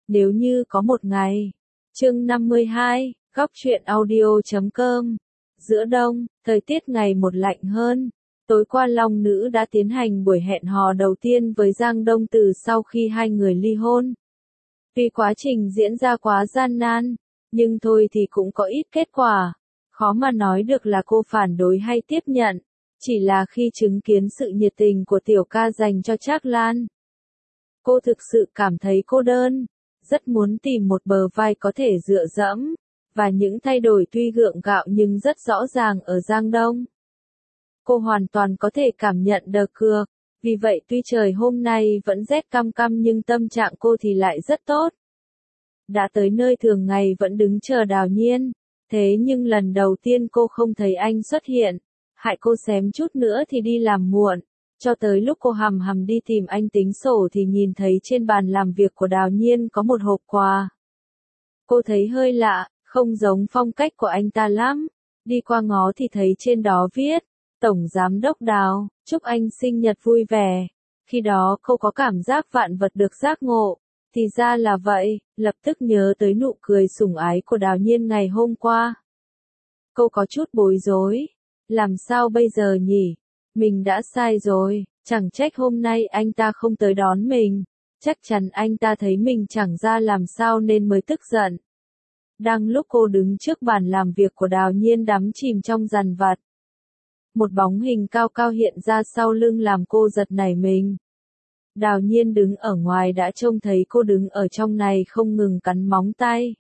Nếu như có một ngày. Chương 52, góc truyện audio.com. Giữa đông, thời tiết ngày một lạnh hơn. Tối qua Long Nữ đã tiến hành buổi hẹn hò đầu tiên với Giang Đông từ sau khi hai người ly hôn. Tuy quá trình diễn ra quá gian nan, nhưng thôi thì cũng có ít kết quả. Khó mà nói được là cô phản đối hay tiếp nhận. Chỉ là khi chứng kiến sự nhiệt tình của tiểu ca dành cho Trác Lan, cô thực sự cảm thấy cô đơn, rất muốn tìm một bờ vai có thể dựa dẫm, và những thay đổi tuy gượng gạo nhưng rất rõ ràng ở Giang Đông. Cô hoàn toàn có thể cảm nhận được cược, vì vậy tuy trời hôm nay vẫn rét căm căm nhưng tâm trạng cô thì lại rất tốt. Đã tới nơi thường ngày vẫn đứng chờ Đào Nhiên, thế nhưng lần đầu tiên cô không thấy anh xuất hiện, hại cô xém chút nữa thì đi làm muộn. Cho tới lúc cô hầm hầm đi tìm anh tính sổ thì nhìn thấy trên bàn làm việc của Đào Nhiên có một hộp quà. Cô thấy hơi lạ, không giống phong cách của anh ta lắm. Đi qua ngó thì thấy trên đó viết, Tổng Giám đốc Đào, chúc anh sinh nhật vui vẻ. Khi đó cô có cảm giác vạn vật được giác ngộ. Thì ra là vậy, lập tức nhớ tới nụ cười sủng ái của Đào Nhiên ngày hôm qua. Cô có chút bối rối. Làm sao bây giờ nhỉ? Mình đã sai rồi, chẳng trách hôm nay anh ta không tới đón mình. Chắc chắn anh ta thấy mình chẳng ra làm sao nên mới tức giận. Đang lúc cô đứng trước bàn làm việc của Đào Nhiên đắm chìm trong dằn vặt, một bóng hình cao cao hiện ra sau lưng làm cô giật nảy mình. Đào Nhiên đứng ở ngoài đã trông thấy cô đứng ở trong này không ngừng cắn móng tay.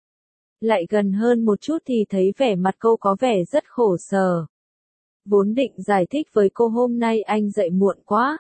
Lại gần hơn một chút thì thấy vẻ mặt cô có vẻ rất khổ sở. Vốn định giải thích với cô hôm nay anh dậy muộn quá.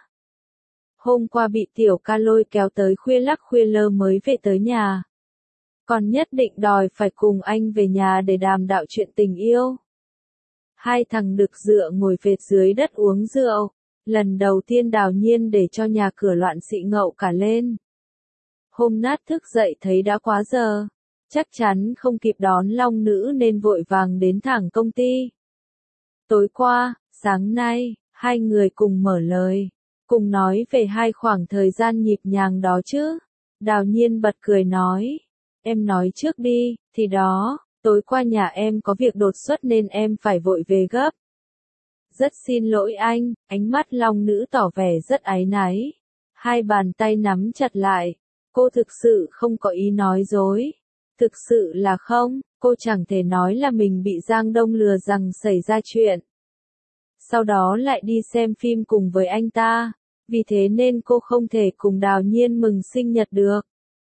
Hôm qua bị tiểu ca lôi kéo tới khuya lắc khuya lơ mới về tới nhà. Còn nhất định đòi phải cùng anh về nhà để đàm đạo chuyện tình yêu. Hai thằng đực dựa ngồi phệt dưới đất uống rượu. Lần đầu tiên Đào Nhiên để cho nhà cửa loạn xị ngậu cả lên. Hôm nát thức dậy thấy đã quá giờ. Chắc chắn không kịp đón Long Nữ nên vội vàng đến thẳng công ty. Tối qua, sáng nay, hai người cùng mở lời, cùng nói về hai khoảng thời gian nhịp nhàng đó chứ. Đào Nhiên bật cười nói, em nói trước đi, thì đó, tối qua nhà em có việc đột xuất nên em phải vội về gấp. Rất xin lỗi anh, ánh mắt Long Nữ tỏ vẻ rất áy náy. Hai bàn tay nắm chặt lại, cô thực sự không có ý nói dối. Thực sự là không, cô chẳng thể nói là mình bị Giang Đông lừa rằng xảy ra chuyện. Sau đó lại đi xem phim cùng với anh ta, vì thế nên cô không thể cùng Đào Nhiên mừng sinh nhật được.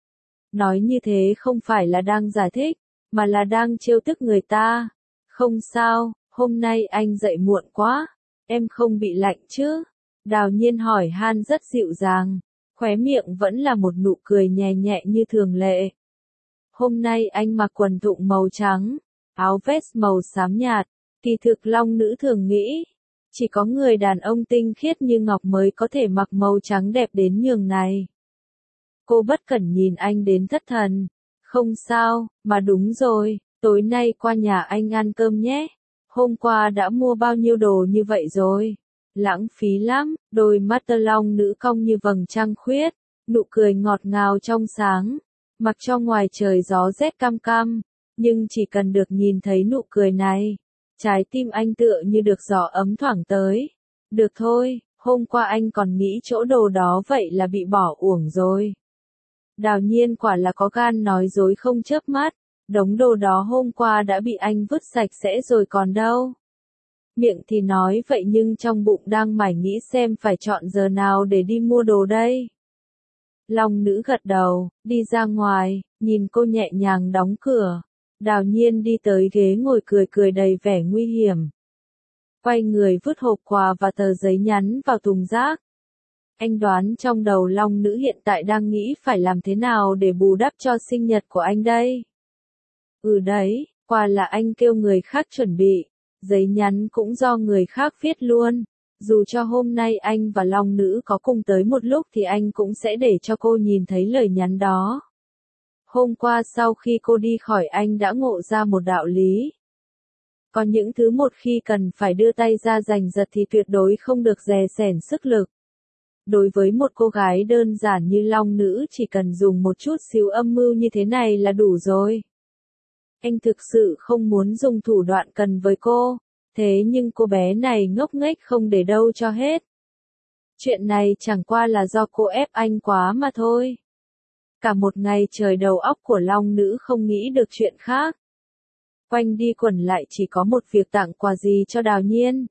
Nói như thế không phải là đang giải thích, mà là đang trêu tức người ta. Không sao, hôm nay anh dậy muộn quá, em không bị lạnh chứ? Đào Nhiên hỏi han rất dịu dàng, khóe miệng vẫn là một nụ cười nhẹ nhẹ như thường lệ. Hôm nay anh mặc quần thụng màu trắng, áo vest màu xám nhạt, kỳ thực Long Nữ thường nghĩ, chỉ có người đàn ông tinh khiết như ngọc mới có thể mặc màu trắng đẹp đến nhường này. Cô bất cẩn nhìn anh đến thất thần. Không sao, mà đúng rồi, tối nay qua nhà anh ăn cơm nhé. Hôm qua đã mua bao nhiêu đồ như vậy rồi? Lãng phí lắm, đôi mắt Long Nữ cong như vầng trăng khuyết, nụ cười ngọt ngào trong sáng. Mặc cho ngoài trời gió rét căm căm, nhưng chỉ cần được nhìn thấy nụ cười này, trái tim anh tựa như được gió ấm thoảng tới. Được thôi, hôm qua anh còn nghĩ chỗ đồ đó vậy là bị bỏ uổng rồi. Đào Nhiên quả là có gan nói dối không chớp mắt, đống đồ đó hôm qua đã bị anh vứt sạch sẽ rồi còn đâu. Miệng thì nói vậy nhưng trong bụng đang mải nghĩ xem phải chọn giờ nào để đi mua đồ đây. Long Nữ gật đầu, đi ra ngoài, nhìn cô nhẹ nhàng đóng cửa. Đào Nhiên đi tới ghế ngồi cười cười đầy vẻ nguy hiểm. Quay người vứt hộp quà và tờ giấy nhắn vào thùng rác. Anh đoán trong đầu Long Nữ hiện tại đang nghĩ phải làm thế nào để bù đắp cho sinh nhật của anh đây. Đấy, quà là anh kêu người khác chuẩn bị, giấy nhắn cũng do người khác viết luôn. Dù cho hôm nay anh và Long Nữ có cùng tới một lúc thì anh cũng sẽ để cho cô nhìn thấy lời nhắn đó. Hôm qua sau khi cô đi khỏi anh đã ngộ ra một đạo lý. Có những thứ một khi cần phải đưa tay ra giành giật thì tuyệt đối không được dè xẻn sức lực. Đối với một cô gái đơn giản như Long Nữ chỉ cần dùng một chút xíu âm mưu như thế này là đủ rồi. Anh thực sự không muốn dùng thủ đoạn cần với cô, thế nhưng cô bé này ngốc nghếch không để đâu cho hết. Chuyện này chẳng qua là do cô ép anh quá mà thôi. Cả một ngày trời đầu óc của Long Nữ không nghĩ được chuyện khác. Quanh đi quẩn lại chỉ có một việc tặng quà gì cho Đào Nhiên.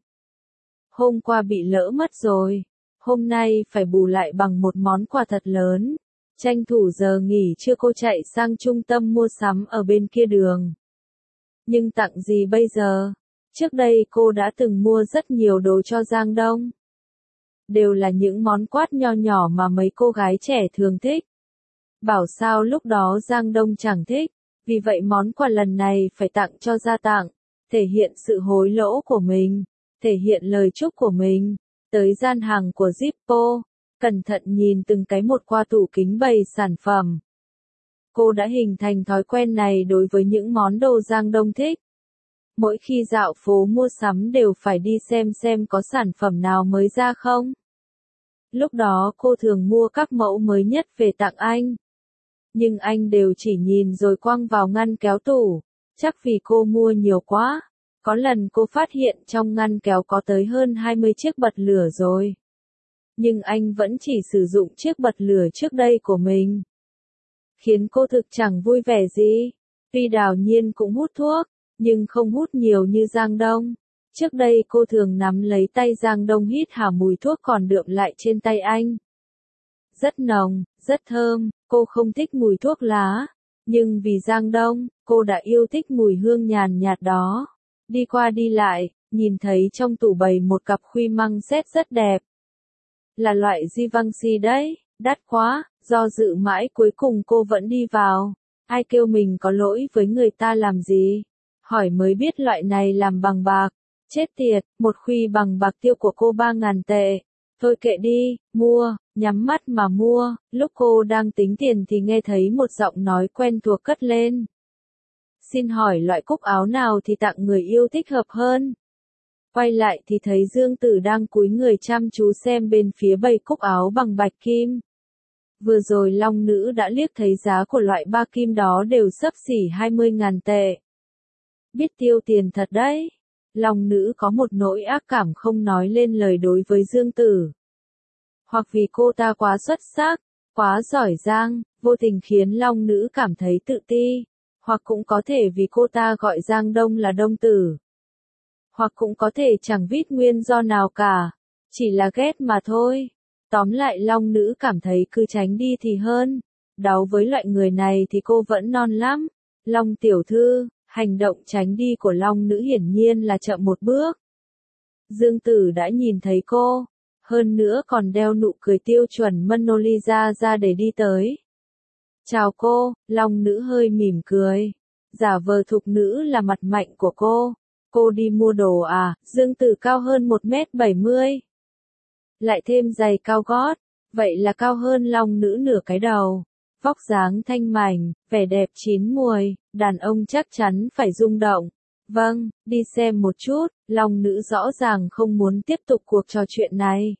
Hôm qua bị lỡ mất rồi, hôm nay phải bù lại bằng một món quà thật lớn. Tranh thủ giờ nghỉ trưa cô chạy sang trung tâm mua sắm ở bên kia đường. Nhưng tặng gì bây giờ? Trước đây cô đã từng mua rất nhiều đồ cho Giang Đông. Đều là những món quát nho nhỏ mà mấy cô gái trẻ thường thích. Bảo sao lúc đó Giang Đông chẳng thích, vì vậy món quà lần này phải tặng cho Gia Tặng, thể hiện sự hối lỗi của mình, thể hiện lời chúc của mình. Tới gian hàng của Zippo, cẩn thận nhìn từng cái một qua tủ kính bày sản phẩm. Cô đã hình thành thói quen này đối với những món đồ Giang Đông thích. Mỗi khi dạo phố mua sắm đều phải đi xem có sản phẩm nào mới ra không. Lúc đó cô thường mua các mẫu mới nhất về tặng anh. Nhưng anh đều chỉ nhìn rồi quăng vào ngăn kéo tủ, chắc vì cô mua nhiều quá. Có lần cô phát hiện trong ngăn kéo có tới hơn 20 chiếc bật lửa rồi. Nhưng anh vẫn chỉ sử dụng chiếc bật lửa trước đây của mình. Khiến cô thực chẳng vui vẻ gì. Tuy Đào Nhiên cũng hút thuốc, nhưng không hút nhiều như Giang Đông. Trước đây cô thường nắm lấy tay Giang Đông hít hà mùi thuốc còn đượm lại trên tay anh. Rất nồng, rất thơm, cô không thích mùi thuốc lá. Nhưng vì Giang Đông, cô đã yêu thích mùi hương nhàn nhạt đó. Đi qua đi lại, nhìn thấy trong tủ bày một cặp khuy măng set rất đẹp. Là loại Givenchy đấy, đắt quá, do dự mãi cuối cùng cô vẫn đi vào. Ai kêu mình có lỗi với người ta làm gì? Hỏi mới biết loại này làm bằng bạc. Chết tiệt, một khuy bằng bạc tiêu của cô 3.000 tệ. Thôi kệ đi, mua, nhắm mắt mà mua. Lúc cô đang tính tiền thì nghe thấy một giọng nói quen thuộc cất lên. Xin hỏi loại cúc áo nào thì tặng người yêu thích hợp hơn? Quay lại thì thấy Dương Tử đang cúi người chăm chú xem bên phía bầy cúc áo bằng bạch kim. Vừa rồi Long Nữ đã liếc thấy giá của loại ba kim đó đều xấp xỉ 20.000 tệ. Biết tiêu tiền thật đấy. Long Nữ có một nỗi ác cảm không nói lên lời đối với Dương Tử. Hoặc vì cô ta quá xuất sắc, quá giỏi giang, vô tình khiến Long Nữ cảm thấy tự ti. Hoặc cũng có thể vì cô ta gọi Giang Đông là Đông Tử. Hoặc cũng có thể chẳng biết nguyên do nào cả. Chỉ là ghét mà thôi. Tóm lại Long Nữ cảm thấy cứ tránh đi thì hơn. Đáo với loại người này thì cô vẫn non lắm. Long tiểu thư, hành động tránh đi của Long Nữ hiển nhiên là chậm một bước. Dương Tử đã nhìn thấy cô. Hơn nữa còn đeo nụ cười tiêu chuẩn Mona Lisa ra để đi tới. Chào cô, Long Nữ hơi mỉm cười. Giả vờ thục nữ là mặt mạnh của cô. Cô đi mua đồ à? Dương Tử cao hơn 1m70. Lại thêm giày cao gót. Vậy là cao hơn Long Nữ nửa cái đầu. Vóc dáng thanh mảnh, vẻ đẹp chín muồi, đàn ông chắc chắn phải rung động. Vâng, đi xem một chút. Long Nữ rõ ràng không muốn tiếp tục cuộc trò chuyện này.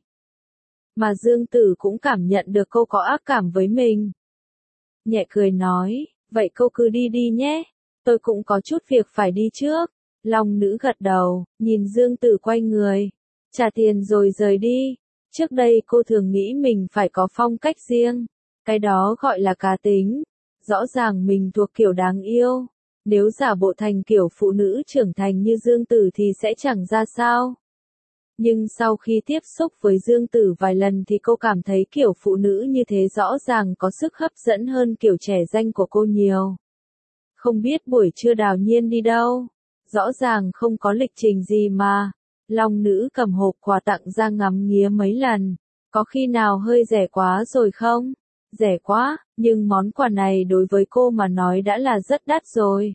Mà Dương Tử cũng cảm nhận được cô có ác cảm với mình. Nhẹ cười nói, vậy cô cứ đi đi nhé, tôi cũng có chút việc phải đi trước. Long Nữ gật đầu, nhìn Dương Tử quay người, trả tiền rồi rời đi. Trước đây cô thường nghĩ mình phải có phong cách riêng, cái đó gọi là cá tính. Rõ ràng mình thuộc kiểu đáng yêu, nếu giả bộ thành kiểu phụ nữ trưởng thành như Dương Tử thì sẽ chẳng ra sao. Nhưng sau khi tiếp xúc với Dương Tử vài lần thì cô cảm thấy kiểu phụ nữ như thế rõ ràng có sức hấp dẫn hơn kiểu trẻ danh của cô nhiều. Không biết buổi trưa Đào Nhiên đi đâu? Rõ ràng không có lịch trình gì mà. Long Nữ cầm hộp quà tặng ra ngắm nghía mấy lần. Có khi nào hơi rẻ quá rồi không? Rẻ quá, nhưng món quà này đối với cô mà nói đã là rất đắt rồi.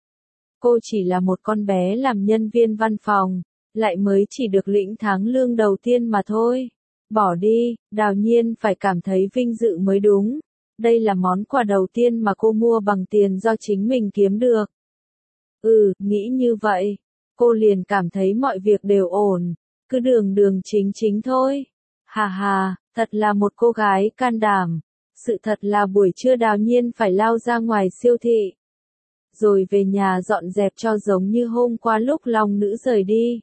Cô chỉ là một con bé làm nhân viên văn phòng. Lại mới chỉ được lĩnh tháng lương đầu tiên mà thôi. Bỏ đi, Đào Nhiên phải cảm thấy vinh dự mới đúng. Đây là món quà đầu tiên mà cô mua bằng tiền do chính mình kiếm được. Nghĩ như vậy. Cô liền cảm thấy mọi việc đều ổn. Cứ đường đường chính chính thôi. Hà hà, thật là một cô gái can đảm. Sự thật là buổi trưa Đào Nhiên phải lao ra ngoài siêu thị. Rồi về nhà dọn dẹp cho giống như hôm qua lúc Long Nữ rời đi.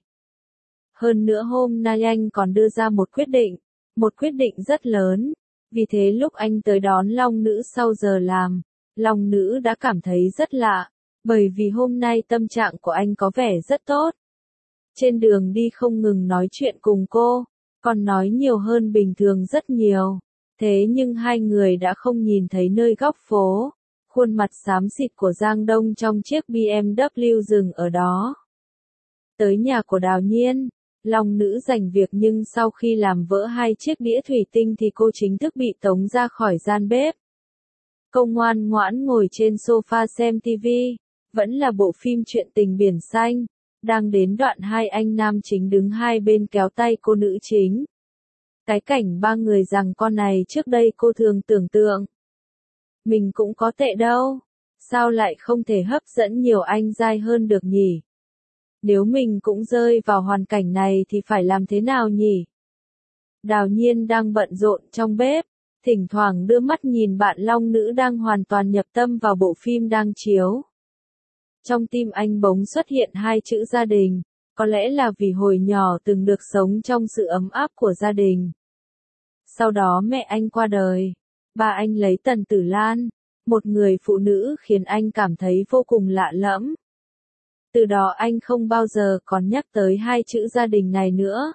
Hơn nữa hôm nay anh còn đưa ra một quyết định rất lớn. Vì thế lúc anh tới đón Long Nữ sau giờ làm, Long Nữ đã cảm thấy rất lạ. Bởi vì hôm nay tâm trạng của anh có vẻ rất tốt. Trên đường đi không ngừng nói chuyện cùng cô, còn nói nhiều hơn bình thường rất nhiều. Thế nhưng hai người đã không nhìn thấy nơi góc phố, khuôn mặt xám xịt của Giang Đông trong chiếc BMW dừng ở đó. Tới nhà của Đào Nhiên, Long Nữ rảnh việc nhưng sau khi làm vỡ hai chiếc đĩa thủy tinh thì cô chính thức bị tống ra khỏi gian bếp. Cô ngoan ngoãn ngồi trên sofa xem TV, vẫn là bộ phim Chuyện tình biển xanh. Đang đến đoạn hai anh nam chính đứng hai bên kéo tay cô nữ chính. Cái cảnh ba người rằng con này trước đây cô thường tưởng tượng. Mình cũng có tệ đâu. Sao lại không thể hấp dẫn nhiều anh giai hơn được nhỉ? Nếu mình cũng rơi vào hoàn cảnh này thì phải làm thế nào nhỉ? Đào Nhiên đang bận rộn trong bếp, thỉnh thoảng đưa mắt nhìn bạn Long Nữ đang hoàn toàn nhập tâm vào bộ phim đang chiếu. Trong tim anh bỗng xuất hiện hai chữ gia đình, có lẽ là vì hồi nhỏ từng được sống trong sự ấm áp của gia đình. Sau đó mẹ anh qua đời, ba anh lấy Tần Tử Lan, một người phụ nữ khiến anh cảm thấy vô cùng lạ lẫm. Từ đó anh không bao giờ còn nhắc tới hai chữ gia đình này nữa.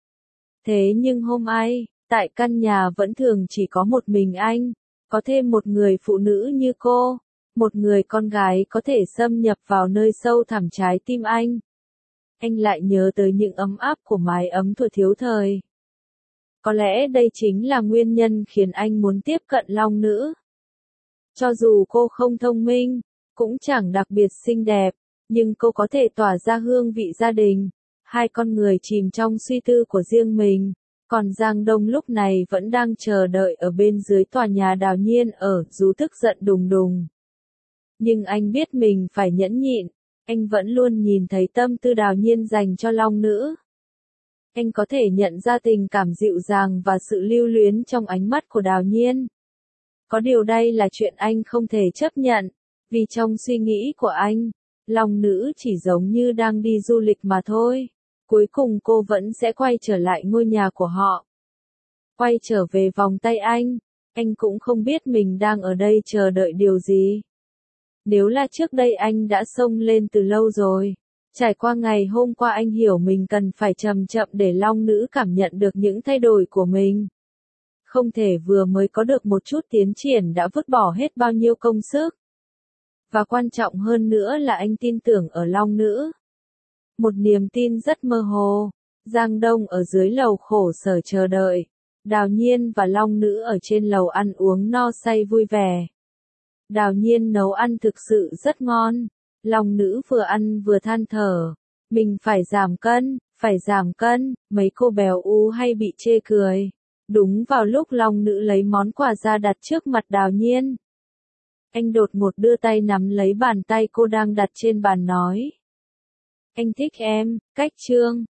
Thế nhưng hôm nay, tại căn nhà vẫn thường chỉ có một mình anh, có thêm một người phụ nữ như cô. Một người con gái có thể xâm nhập vào nơi sâu thẳm trái tim anh. Anh lại nhớ tới những ấm áp của mái ấm thuở thiếu thời. Có lẽ đây chính là nguyên nhân khiến anh muốn tiếp cận Long Nữ. Cho dù cô không thông minh, cũng chẳng đặc biệt xinh đẹp, nhưng cô có thể tỏa ra hương vị gia đình. Hai con người chìm trong suy tư của riêng mình. Còn Giang Đông lúc này vẫn đang chờ đợi ở bên dưới tòa nhà Đào Nhiên ở, dù tức giận đùng đùng. Nhưng anh biết mình phải nhẫn nhịn, anh vẫn luôn nhìn thấy tâm tư Đào Nhiên dành cho Long Nữ. Anh có thể nhận ra tình cảm dịu dàng và sự lưu luyến trong ánh mắt của Đào Nhiên. Có điều đây là chuyện anh không thể chấp nhận, vì trong suy nghĩ của anh, Long Nữ chỉ giống như đang đi du lịch mà thôi. Cuối cùng cô vẫn sẽ quay trở lại ngôi nhà của họ. Quay trở về vòng tay anh cũng không biết mình đang ở đây chờ đợi điều gì. Nếu là trước đây anh đã xông lên từ lâu rồi. Trải qua ngày hôm qua anh hiểu mình cần phải chậm chậm để Long Nữ cảm nhận được những thay đổi của mình. Không thể vừa mới có được một chút tiến triển đã vứt bỏ hết bao nhiêu công sức. Và quan trọng hơn nữa là anh tin tưởng ở Long Nữ. Một niềm tin rất mơ hồ. Giang Đông ở dưới lầu khổ sở chờ đợi. Đào Nhiên và Long Nữ ở trên lầu ăn uống no say vui vẻ. Đào Nhiên nấu ăn thực sự rất ngon. Long Nữ vừa ăn vừa than thở. Mình phải giảm cân, mấy cô béo ú hay bị chê cười. Đúng vào lúc Long Nữ lấy món quà ra đặt trước mặt Đào Nhiên. Anh đột ngột đưa tay nắm lấy bàn tay cô đang đặt trên bàn nói. Anh thích em, cách chương.